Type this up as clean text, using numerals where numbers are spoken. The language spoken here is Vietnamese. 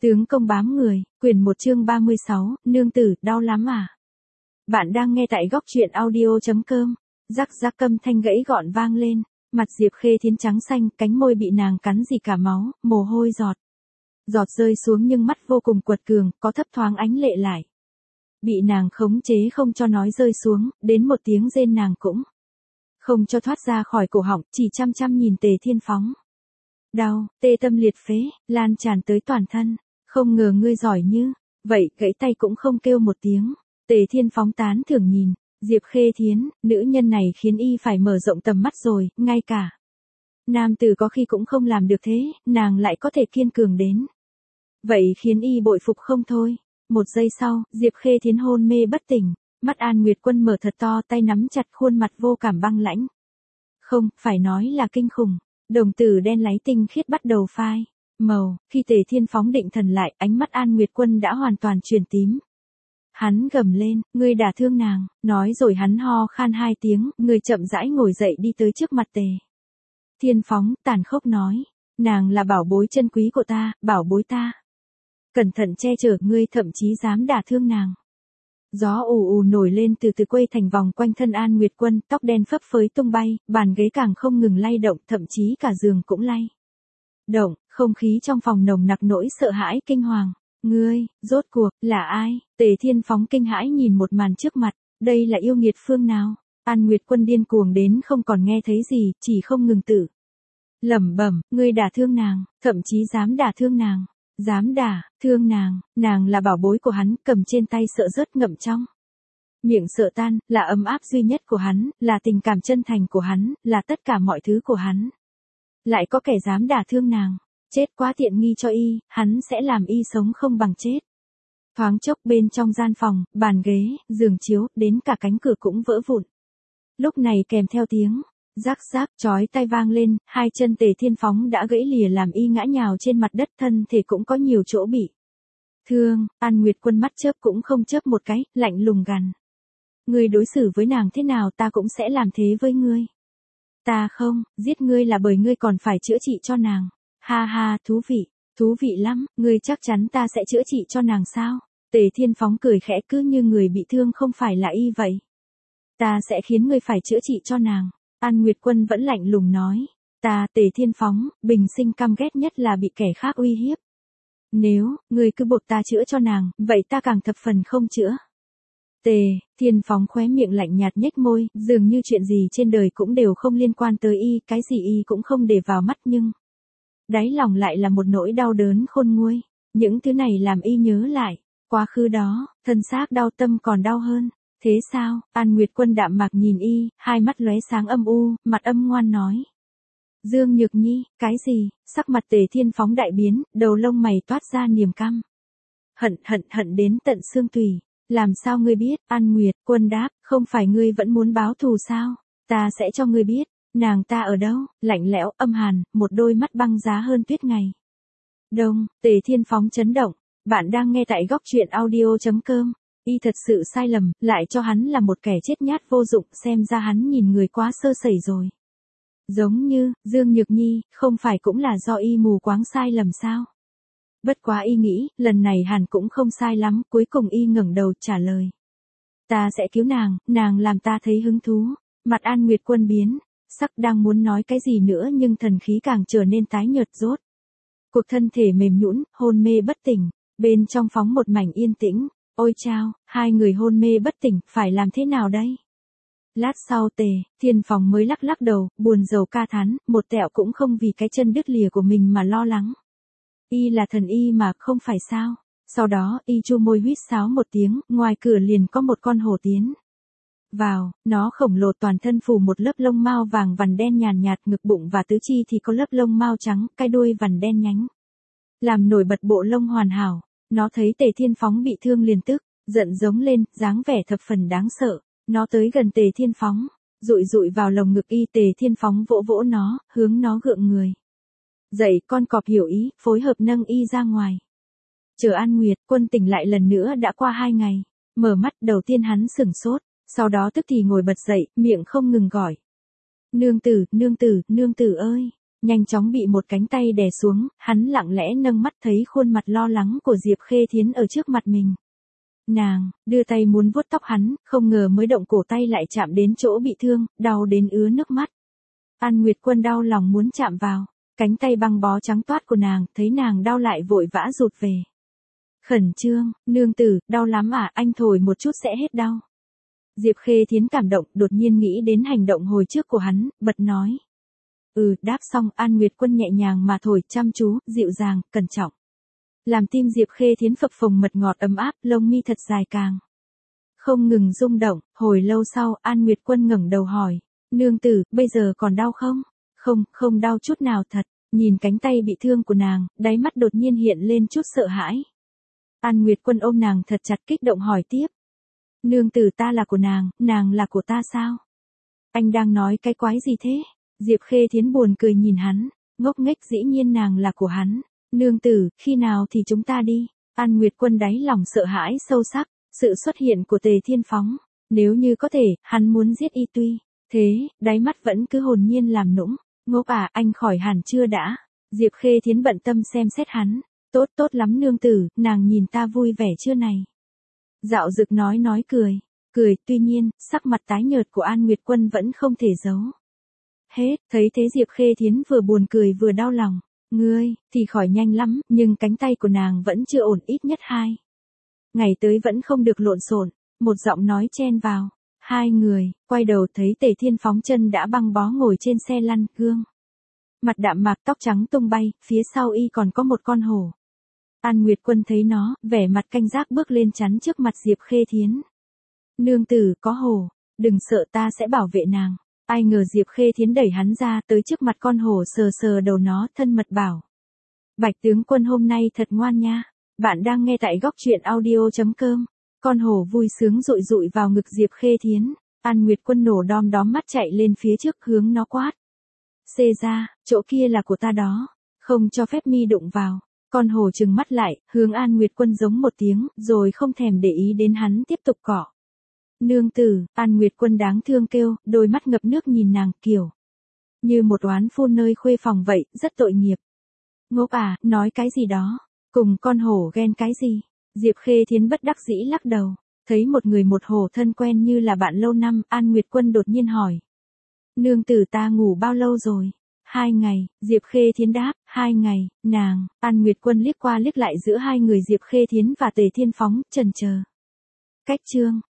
Tướng công bám người, quyển 1 chương 36, nương tử, đau lắm à? Bạn đang nghe tại góc truyện audio.com. Rắc rắc âm thanh gãy gọn vang lên, mặt Diệp Khê Thiến trắng xanh, cánh môi bị nàng cắn rỉ cả máu, mồ hôi giọt. Giọt rơi xuống nhưng mắt vô cùng quật cường, có thấp thoáng ánh lệ lại. Bị nàng khống chế không cho nói rơi xuống, đến một tiếng rên nàng cũng không cho thoát ra khỏi cổ họng, chỉ chăm chăm nhìn Tề Thiên Phóng. Đau, tê tâm liệt phế, lan tràn tới toàn thân. Không ngờ ngươi giỏi như vậy, gãy tay cũng không kêu một tiếng. Tề Thiên Phóng tán thưởng nhìn Diệp Khê Thiến, nữ nhân này khiến y phải mở rộng tầm mắt rồi, ngay cả nam tử có khi cũng không làm được thế, nàng lại có thể kiên cường đến vậy, khiến y bội phục không thôi. Một giây sau, Diệp Khê Thiến hôn mê bất tỉnh, mắt An Nguyệt Quân mở thật to, tay nắm chặt khuôn mặt vô cảm băng lãnh. Không, phải nói là kinh khủng. Đồng tử đen láy tinh khiết bắt đầu phai màu, khi Tề Thiên Phóng định thần lại, ánh mắt An Nguyệt Quân đã hoàn toàn chuyển tím. Hắn gầm lên, ngươi đả thương nàng, nói rồi hắn ho khan 2 tiếng, người chậm rãi ngồi dậy đi tới trước mặt Tề Thiên Phóng, tàn khốc nói, nàng là bảo bối chân quý của ta, bảo bối ta. Cẩn thận che chở, ngươi thậm chí dám đả thương nàng. Gió ù ù nổi lên từ từ quay thành vòng quanh thân An Nguyệt Quân, tóc đen phấp phới tung bay, bàn ghế càng không ngừng lay động, thậm chí cả giường cũng lay động, không khí trong phòng nồng nặc nỗi sợ hãi kinh hoàng. Ngươi, rốt cuộc, là ai? Tề Thiên Phóng kinh hãi nhìn một màn trước mặt, đây là yêu nghiệt phương nào? An Nguyệt Quân điên cuồng đến không còn nghe thấy gì, chỉ không ngừng tự lẩm bẩm, ngươi đả thương nàng, thậm chí dám đả thương nàng. Dám đả thương nàng, nàng là bảo bối của hắn, cầm trên tay sợ rớt ngậm trong miệng sợ tan, là ấm áp duy nhất của hắn, là tình cảm chân thành của hắn, là tất cả mọi thứ của hắn. Lại có kẻ dám đả thương nàng, chết quá tiện nghi cho y, hắn sẽ làm y sống không bằng chết. Thoáng chốc bên trong gian phòng, bàn ghế, giường chiếu, đến cả cánh cửa cũng vỡ vụn. Lúc này kèm theo tiếng rắc rắc chói tai vang lên, 2 chân Tề Thiên Phóng đã gãy lìa làm y ngã nhào trên mặt đất, thân thể cũng có nhiều chỗ bị thương. An Nguyệt Quân mắt chớp cũng không chớp một cái, lạnh lùng gằn. Ngươi đối xử với nàng thế nào ta cũng sẽ làm thế với ngươi. Ta không, giết ngươi là bởi ngươi còn phải chữa trị cho nàng. Ha ha, thú vị lắm, ngươi chắc chắn ta sẽ chữa trị cho nàng sao? Tề Thiên Phóng cười khẽ, cứ như người bị thương không phải là y vậy. Ta sẽ khiến ngươi phải chữa trị cho nàng. An Nguyệt Quân vẫn lạnh lùng nói, ta Tề Thiên Phóng, bình sinh căm ghét nhất là bị kẻ khác uy hiếp. Nếu, ngươi cứ buộc ta chữa cho nàng, vậy ta càng thập phần không chữa. Tề Thiên Phóng khóe miệng lạnh nhạt nhếch môi, dường như chuyện gì trên đời cũng đều không liên quan tới y, cái gì y cũng không để vào mắt, nhưng đáy lòng lại là một nỗi đau đớn khôn nguôi. Những thứ này làm y nhớ lại quá khứ đó, thân xác đau tâm còn đau hơn. Thế sao? An Nguyệt Quân đạm mạc nhìn y, hai mắt lóe sáng âm u, mặt âm ngoan nói. Dương Nhược Nhi, cái gì? Sắc mặt Tề Thiên Phóng đại biến, đầu lông mày toát ra niềm căm. Hận đến tận xương tủy. Làm sao ngươi biết? An Nguyệt Quân đáp, không phải ngươi vẫn muốn báo thù sao? Ta sẽ cho ngươi biết, nàng ta ở đâu? Lạnh lẽo, âm hàn, một đôi mắt băng giá hơn tuyết ngày đông. Tề Thiên Phóng chấn động. Bạn đang nghe tại góc truyện audio.com. Y thật sự sai lầm, lại cho hắn là một kẻ chết nhát vô dụng, xem ra hắn nhìn người quá sơ sẩy rồi. Giống như, Dương Nhược Nhi, không phải cũng là do y mù quáng sai lầm sao? Bất quá y nghĩ, lần này hẳn cũng không sai lắm, cuối cùng y ngẩng đầu trả lời. Ta sẽ cứu nàng làm ta thấy hứng thú. Mặt An Nguyệt Quân biến, sắc đang muốn nói cái gì nữa nhưng thần khí càng trở nên tái nhợt rốt. Cuộc thân thể mềm nhũn, hôn mê bất tỉnh, bên trong phóng một mảnh yên tĩnh. Ôi chao, 2 người hôn mê bất tỉnh, phải làm thế nào đây? Lát sau Tề Thiên Phóng mới lắc lắc đầu, buồn rầu ca thán, một tẹo cũng không vì cái chân đứt lìa của mình mà lo lắng. Y là thần y mà, không phải sao? Sau đó, y chu môi huýt sáo một tiếng, ngoài cửa liền có một con hổ tiến vào, nó khổng lồ toàn thân phủ một lớp lông mao vàng vằn đen nhàn nhạt, ngực bụng và tứ chi thì có lớp lông mao trắng, cái đuôi vằn đen nhánh, làm nổi bật bộ lông hoàn hảo. Nó thấy Tề Thiên Phóng bị thương liền tức giận giống lên, dáng vẻ thập phần đáng sợ. Nó tới gần Tề Thiên Phóng, dụi vào lồng ngực y. Tề Thiên Phóng vỗ vỗ nó, hướng nó gượng người dậy, con cọp hiểu ý, phối hợp nâng y ra ngoài. Chờ An Nguyệt Quân tỉnh lại lần nữa đã qua 2 ngày. Mở mắt, đầu tiên hắn sửng sốt, sau đó tức thì ngồi bật dậy, miệng không ngừng gọi. Nương tử ơi, Nhanh chóng bị một cánh tay đè xuống, hắn lặng lẽ nâng mắt thấy khuôn mặt lo lắng của Diệp Khê Thiến ở trước mặt mình. Nàng, đưa tay muốn vuốt tóc hắn, không ngờ mới động cổ tay lại chạm đến chỗ bị thương, đau đến ứa nước mắt. An Nguyệt Quân đau lòng muốn chạm vào, cánh tay băng bó trắng toát của nàng, thấy nàng đau lại vội vã rụt về. Khẩn trương, nương tử, đau lắm à, anh thổi một chút sẽ hết đau. Diệp Khê Thiến cảm động, đột nhiên nghĩ đến hành động hồi trước của hắn, bật nói. Đáp xong, An Nguyệt Quân nhẹ nhàng mà thổi, chăm chú, dịu dàng, cẩn trọng. Làm tim Diệp Khê Thiến phập phồng mật ngọt ấm áp, lông mi thật dài càng không ngừng rung động. Hồi lâu sau, An Nguyệt Quân ngẩng đầu hỏi, nương tử, bây giờ còn đau không? Không, không đau chút nào thật. Nhìn cánh tay bị thương của nàng, đáy mắt đột nhiên hiện lên chút sợ hãi. An Nguyệt Quân ôm nàng thật chặt, kích động hỏi tiếp. Nương tử, ta là của nàng là của ta sao? Anh đang nói cái quái gì thế? Diệp Khê Thiến buồn cười nhìn hắn, ngốc nghếch, dĩ nhiên nàng là của hắn. Nương tử, khi nào thì chúng ta đi? An Nguyệt Quân đáy lòng sợ hãi sâu sắc, sự xuất hiện của Tề Thiên Phóng. Nếu như có thể, hắn muốn giết y tuy. Thế, đáy mắt vẫn cứ hồn nhiên làm nũng. Ngốc à, anh khỏi hẳn chưa đã? Diệp Khê Thiến bận tâm xem xét hắn. Tốt lắm nương tử, nàng nhìn ta vui vẻ chưa này? Dạo Dực nói cười, tuy nhiên, sắc mặt tái nhợt của An Nguyệt Quân vẫn không thể giấu. Hết, thấy thế Diệp Khê Thiến vừa buồn cười vừa đau lòng. Ngươi, thì khỏi nhanh lắm, nhưng cánh tay của nàng vẫn chưa ổn, ít nhất 2 ngày tới vẫn không được lộn xộn. Một giọng nói chen vào. Hai người, quay đầu thấy Tề Thiên Phóng chân đã băng bó ngồi trên xe lăn, gương mặt đạm mạc, tóc trắng tung bay, phía sau y còn có một con hổ. An Nguyệt Quân thấy nó, vẻ mặt canh giác bước lên chắn trước mặt Diệp Khê Thiến. Nương tử, có hổ, đừng sợ, ta sẽ bảo vệ nàng. Ai ngờ Diệp Khê Thiến đẩy hắn ra tới trước mặt con hổ, sờ đầu nó, thân mật bảo. Bạch tướng quân hôm nay thật ngoan nha. Bạn đang nghe tại góc truyện audio.com. Con hổ vui sướng dụi vào ngực Diệp Khê Thiến. An Nguyệt Quân nổ đom đóm mắt chạy lên phía trước, hướng nó quát. Xê ra, chỗ kia là của ta đó. Không cho phép mi đụng vào. Con hổ trừng mắt lại, hướng An Nguyệt Quân giống một tiếng, rồi không thèm để ý đến hắn tiếp tục cọ. Nương tử, An Nguyệt Quân đáng thương kêu, đôi mắt ngập nước nhìn nàng, kiểu như một oán phu nơi khuê phòng vậy, rất tội nghiệp. Ngốc à, nói cái gì đó, cùng con hổ ghen cái gì? Diệp Khê Thiến bất đắc dĩ lắc đầu, thấy một người một hổ thân quen như là bạn lâu năm, An Nguyệt Quân đột nhiên hỏi. Nương tử, ta ngủ bao lâu rồi? 2 ngày, Diệp Khê Thiến đáp. 2 ngày, nàng. An Nguyệt Quân liếc qua liếc lại giữa hai người Diệp Khê Thiến và Tề Thiên Phóng, chần chờ. Cách chương.